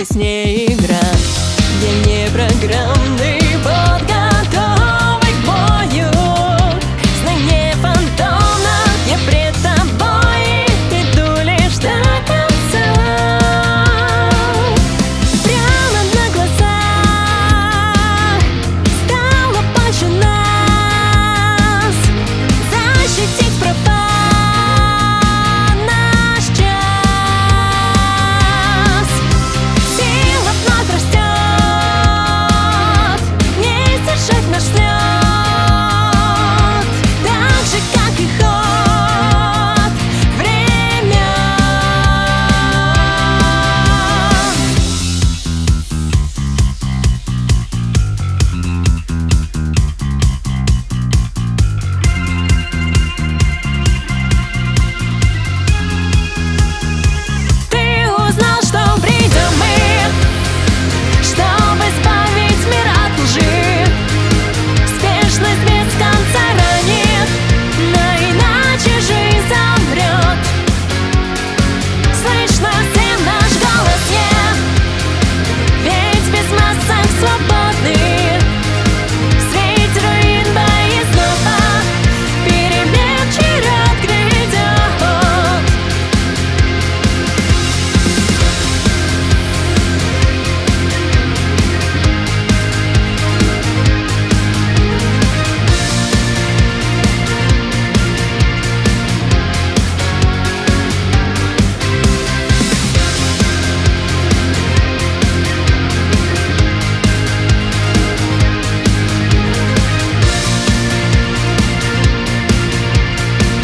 здесь не игра. Я не программный бот, готовый к бою. Знай, не фантомно, я пред тобой, иду лишь до конца. Прямо на глазах стало больше нас. Защитить права наш час. Сила вновь растет, не сдержать наш взлет. Так же, как и ход время. Ты узнал, что придем мы, чтобы избавить мир от лжи. Спешность без конца ранит, но иначе жизнь замрет. Слышно всем наш голос нет, ведь без масок свободны. В свете руин бои снова перемен черед грядет.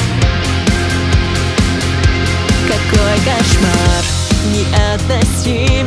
Какой кошмар, неотносимый.